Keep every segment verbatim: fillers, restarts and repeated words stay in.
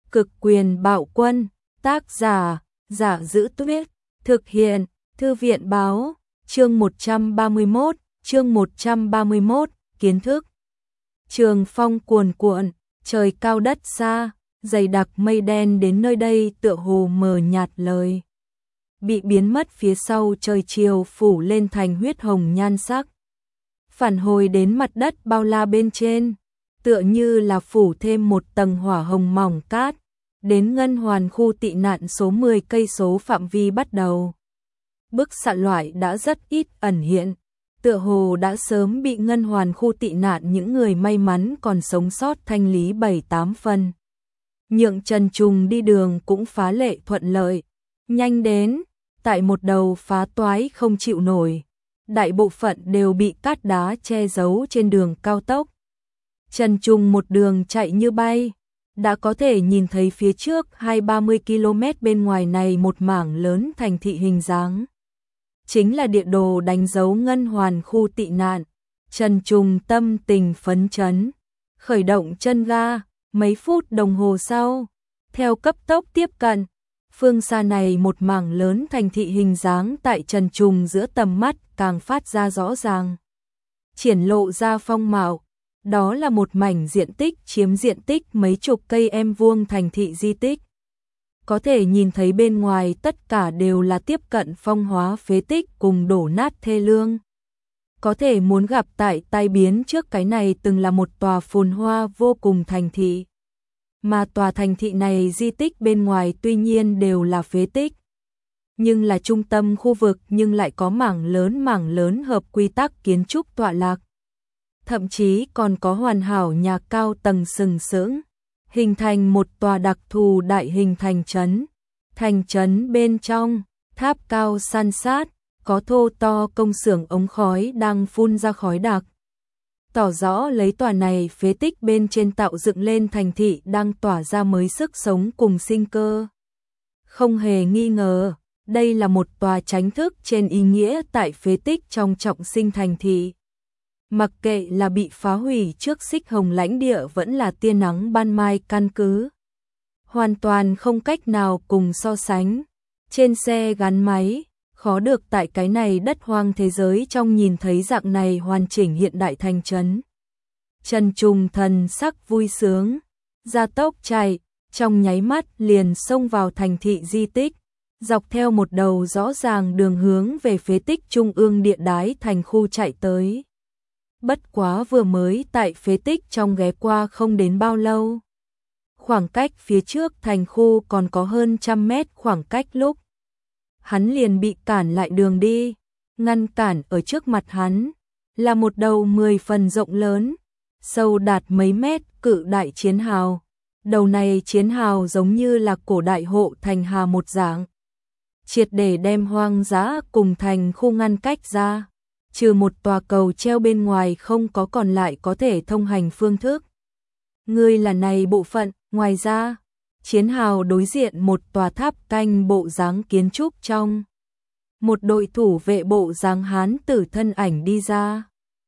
Cực quyền bạo quân, tác giả, Giả Giữ Tuyết, thực hiện, Thư viện báo, chương một trăm ba mươi mốt, chương một trăm ba mươi mốt, kiến thức. Trường phong cuồn cuộn, trời cao đất xa, dày đặc mây đen đến nơi đây tựa hồ mờ nhạt lời. Bị biến mất phía sau trời chiều phủ lên thành huyết hồng nhan sắc. Phản hồi đến mặt đất bao la bên trên, tựa như là phủ thêm một tầng hỏa hồng mỏng cát, đến ngân hoàn khu tị nạn số mười cây số phạm vi bắt đầu. Bức xạ loại đã rất ít ẩn hiện, tựa hồ đã sớm bị ngân hoàn khu tị nạn những người may mắn còn sống sót thanh lý bảy tám phần. Nhượng Trần Trùng đi đường cũng phá lệ thuận lợi, nhanh đến, tại một đầu phá toái không chịu nổi. Đại bộ phận đều bị cát đá che giấu trên đường cao tốc. Trần Trùng một đường chạy như bay, đã có thể nhìn thấy phía trước hai ba mươi ki lô mét bên ngoài này một mảng lớn thành thị hình dáng. Chính là địa đồ đánh dấu ngân hoàn khu tị nạn. Trần Trùng tâm tình phấn chấn, khởi động chân ga, mấy phút đồng hồ sau, theo cấp tốc tiếp cận. Phương xa này một mảng lớn thành thị hình dáng tại Trần Trùng giữa tầm mắt càng phát ra rõ ràng. Triển lộ ra phong mạo, đó là một mảnh diện tích chiếm diện tích mấy chục cây em vuông thành thị di tích. Có thể nhìn thấy bên ngoài tất cả đều là tiếp cận phong hóa phế tích cùng đổ nát thê lương. Có thể muốn gặp tại tai biến trước cái này từng là một tòa phồn hoa vô cùng thành thị. Mà tòa thành thị này di tích bên ngoài tuy nhiên đều là phế tích, nhưng là trung tâm khu vực nhưng lại có mảng lớn mảng lớn hợp quy tắc kiến trúc tọa lạc. Thậm chí còn có hoàn hảo nhà cao tầng sừng sững, hình thành một tòa đặc thù đại hình thành trấn. Thành trấn bên trong, tháp cao san sát, có thô to công xưởng ống khói đang phun ra khói đặc. Tỏ rõ lấy tòa này phế tích bên trên tạo dựng lên thành thị đang tỏa ra mới sức sống cùng sinh cơ. Không hề nghi ngờ, đây là một tòa chánh thức trên ý nghĩa tại phế tích trong trọng sinh thành thị. Mặc kệ là bị phá hủy trước xích hồng lãnh địa vẫn là tia nắng ban mai căn cứ, hoàn toàn không cách nào cùng so sánh. Trên xe gắn máy, khó được tại cái này đất hoang thế giới trong nhìn thấy dạng này hoàn chỉnh hiện đại thành trấn. Trần Trùng thần sắc vui sướng, gia tốc chạy, trong nháy mắt liền xông vào thành thị di tích, dọc theo một đầu rõ ràng đường hướng về phế tích trung ương địa đái thành khu chạy tới. Bất quá vừa mới tại phế tích trong ghé qua không đến bao lâu. Khoảng cách phía trước thành khu còn có hơn trăm mét khoảng cách lúc. Hắn liền bị cản lại đường đi, ngăn cản ở trước mặt hắn, là một đầu mười phần rộng lớn, sâu đạt mấy mét cự đại chiến hào. Đầu này chiến hào giống như là cổ đại hộ thành hà một dạng, triệt để đem hoang dã cùng thành khu ngăn cách ra. Trừ một tòa cầu treo bên ngoài không có còn lại có thể thông hành phương thức. Ngươi là này bộ phận, ngoài ra, chiến hào đối diện một tòa tháp canh bộ dáng kiến trúc trong. Một đội thủ vệ bộ dáng hán tử thân ảnh đi ra.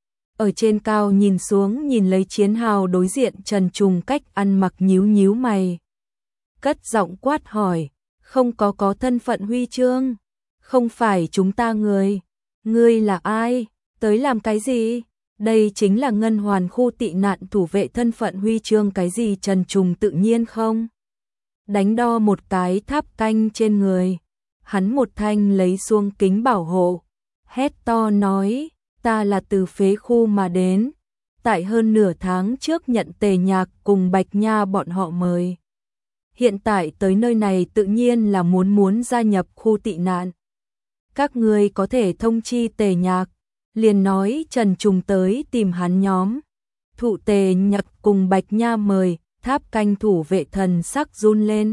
Ở trên cao nhìn xuống nhìn lấy chiến hào đối diện Trần Trùng cách ăn mặc nhíu nhíu mày. Cất giọng quát hỏi, không có có thân phận huy chương, không phải chúng ta người. Ngươi là ai? Tới làm cái gì? Đây chính là ngân hoàn khu tị nạn thủ vệ thân phận huy chương cái gì? Trần Trùng tự nhiên không đánh đo một cái tháp canh trên người. Hắn một thanh lấy xuông kính bảo hộ, hét to nói, ta là từ phế khu mà đến, tại hơn nửa tháng trước nhận Tề Nhạc cùng Bạch Nha bọn họ mời. Hiện tại tới nơi này tự nhiên là muốn muốn gia nhập khu tị nạn. Các ngươi có thể thông chi Tề Nhạc, liền nói Trần Trùng tới tìm hắn nhóm. Thụ Tề Nhạc cùng Bạch Nha mời, tháp canh thủ vệ thần sắc run lên.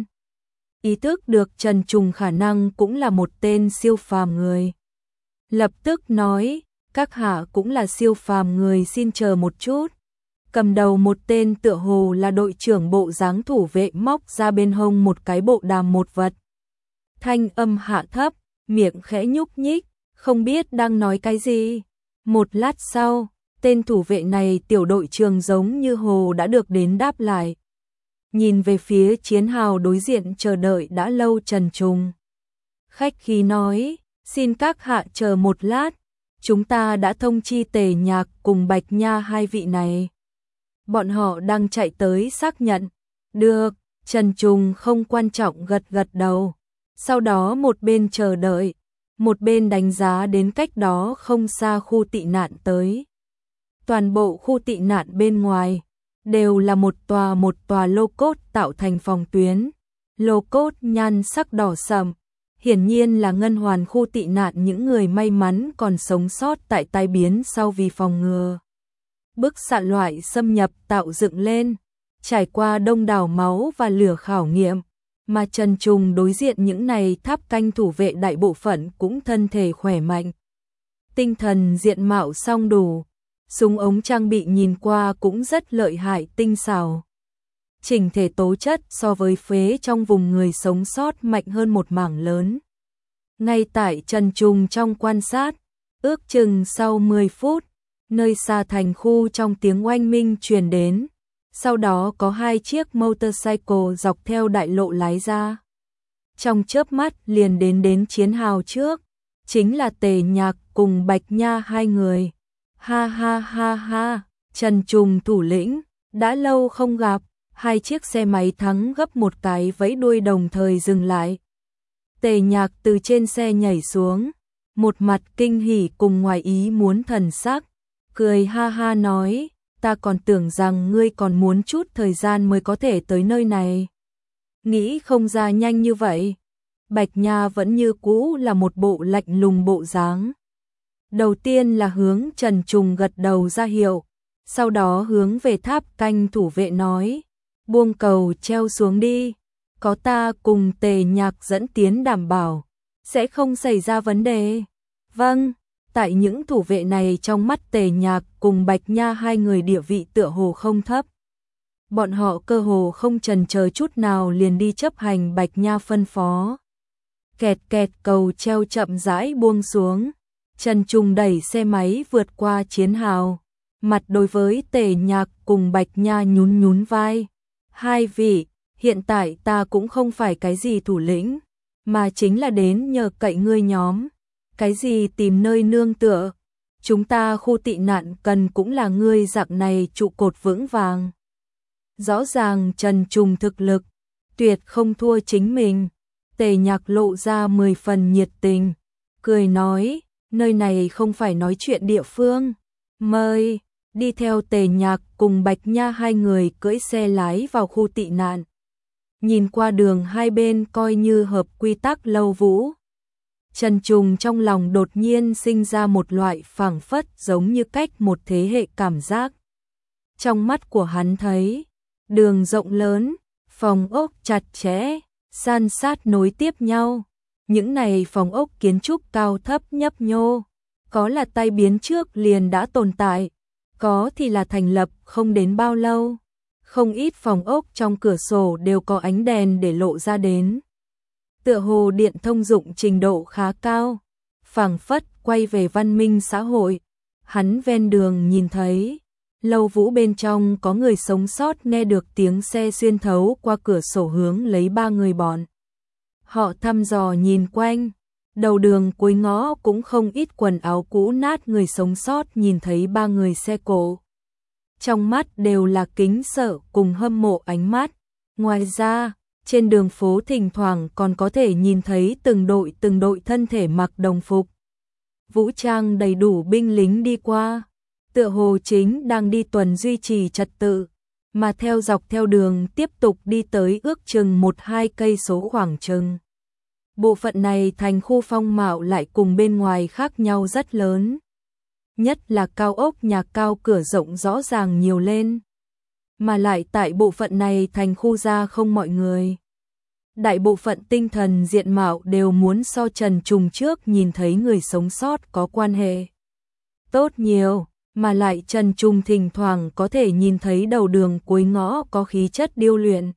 Ý thức được Trần Trùng khả năng cũng là một tên siêu phàm người. Lập tức nói, các hạ cũng là siêu phàm người, xin chờ một chút. Cầm đầu một tên tựa hồ là đội trưởng bộ dáng thủ vệ móc ra bên hông một cái bộ đàm một vật. Thanh âm hạ thấp, miệng khẽ nhúc nhích, không biết đang nói cái gì. Một lát sau, tên thủ vệ này tiểu đội trưởng giống như hồ đã được đến đáp lại. nhìn về phía chiến hào đối diện chờ đợi đã lâu Trần Trùng. Khách khí nói, xin các hạ chờ một lát, chúng ta đã thông chi Tề Nhạc cùng Bạch Nha hai vị này. Bọn họ đang chạy tới xác nhận. Được, Trần Trùng không quan trọng gật gật đầu. Sau đó một bên chờ đợi, một bên đánh giá đến cách đó không xa khu tị nạn tới. Toàn bộ khu tị nạn bên ngoài đều là một tòa một tòa lô cốt tạo thành phòng tuyến. Lô cốt nhan sắc đỏ sẫm, hiển nhiên là ngân hoàn khu tị nạn những người may mắn còn sống sót tại tai biến sau vì phòng ngừa bức xạ loại xâm nhập tạo dựng lên, trải qua đông đảo máu và lửa khảo nghiệm, mà Trần Trùng đối diện những này tháp canh thủ vệ đại bộ phận cũng thân thể khỏe mạnh. Tinh thần diện mạo song đủ, súng ống trang bị nhìn qua cũng rất lợi hại tinh xảo. Chỉnh thể tố chất so với phế trong vùng người sống sót mạnh hơn một mảng lớn. Ngay tại Trần Trùng trong quan sát, ước chừng sau mười phút, nơi xa thành khu trong tiếng oanh minh truyền đến. Sau đó có hai chiếc motorcycle dọc theo đại lộ lái ra. Trong chớp mắt liền đến đến chiến hào trước, chính là Tề Nhạc cùng Bạch Nha hai người. Ha ha ha ha, Trần Trùng thủ lĩnh, đã lâu không gặp, hai chiếc xe máy thắng gấp một cái vẫy đuôi đồng thời dừng lại. Tề Nhạc từ trên xe nhảy xuống, một mặt kinh hỉ cùng ngoài ý muốn thần sắc, cười ha ha nói, ta còn tưởng rằng ngươi còn muốn chút thời gian mới có thể tới nơi này. Nghĩ không ra nhanh như vậy. Bạch Nha vẫn như cũ là một bộ lạnh lùng bộ dáng. Đầu tiên là hướng Trần Trùng gật đầu ra hiệu, sau đó hướng về tháp canh thủ vệ nói, buông cầu treo xuống đi, có ta cùng Tề Nhạc dẫn tiến đảm bảo, sẽ không xảy ra vấn đề. Vâng. Tại những thủ vệ này trong mắt Tề Nhạc cùng Bạch Nha hai người địa vị tựa hồ không thấp. Bọn họ cơ hồ không chần chờ chút nào liền đi chấp hành Bạch Nha phân phó. Kẹt kẹt cầu treo chậm rãi buông xuống. Trần Trùng đẩy xe máy vượt qua chiến hào. Mặt đối với Tề Nhạc cùng Bạch Nha nhún nhún vai. Hai vị, hiện tại ta cũng không phải cái gì thủ lĩnh, mà chính là đến nhờ cậy ngươi nhóm. Cái gì tìm nơi nương tựa, chúng ta khu tị nạn cần cũng là ngươi dạng này trụ cột vững vàng. Rõ ràng Trần Trùng thực lực, tuyệt không thua chính mình. Tề Nhạc lộ ra mười phần nhiệt tình, cười nói, nơi này không phải nói chuyện địa phương. Mời, đi theo Tề Nhạc cùng Bạch Nha hai người cưỡi xe lái vào khu tị nạn. Nhìn qua đường hai bên coi như hợp quy tắc lâu vũ. Trần Trùng trong lòng đột nhiên sinh ra một loại phảng phất giống như cách một thế hệ cảm giác. Trong mắt của hắn thấy, đường rộng lớn, phòng ốc chặt chẽ, san sát nối tiếp nhau. Những này phòng ốc kiến trúc cao thấp nhấp nhô, có là tai biến trước liền đã tồn tại, có thì là thành lập không đến bao lâu. Không ít phòng ốc trong cửa sổ đều có ánh đèn để lộ ra đến. Tựa hồ điện thông dụng trình độ khá cao, phảng phất quay về văn minh xã hội. Hắn ven đường nhìn thấy, lâu vũ bên trong có người sống sót nghe được tiếng xe xuyên thấu qua cửa sổ hướng lấy ba người bọn. Họ thăm dò nhìn quanh, đầu đường cuối ngõ cũng không ít quần áo cũ nát người sống sót nhìn thấy ba người xe cộ. Trong mắt đều là kính sợ cùng hâm mộ ánh mắt. Ngoài ra, trên đường phố thỉnh thoảng còn có thể nhìn thấy từng đội từng đội thân thể mặc đồng phục, vũ trang đầy đủ binh lính đi qua, tựa hồ chính đang đi tuần duy trì trật tự, mà theo dọc theo đường tiếp tục đi tới ước chừng một hai cây số khoảng chừng. Bộ phận này thành khu phong mạo lại cùng bên ngoài khác nhau rất lớn. Nhất là cao ốc nhà cao cửa rộng rõ ràng nhiều lên. Mà lại tại bộ phận này thành khu ra không mọi người. Đại bộ phận tinh thần diện mạo đều muốn so Trần Trùng trước nhìn thấy người sống sót có quan hệ tốt nhiều, mà lại Trần Trùng thỉnh thoảng có thể nhìn thấy đầu đường cuối ngõ có khí chất điêu luyện.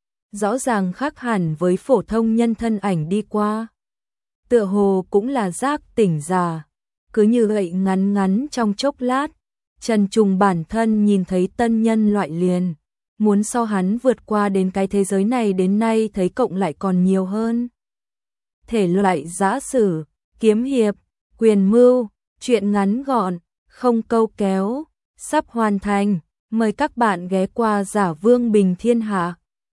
Rõ ràng khác hẳn với phổ thông nhân thân ảnh đi qua. Tựa hồ cũng là giác tỉnh giả. Cứ như vậy ngắn ngắn trong chốc lát, Trần Trùng bản thân nhìn thấy tân nhân loại liền. muốn so hắn vượt qua đến cái thế giới này đến nay thấy cộng lại còn nhiều hơn. Thể loại giã sử, kiếm hiệp, quyền mưu, truyện ngắn gọn, không câu kéo, sắp hoàn thành. Mời các bạn ghé qua Giả Vương Bình Thiên Hạ.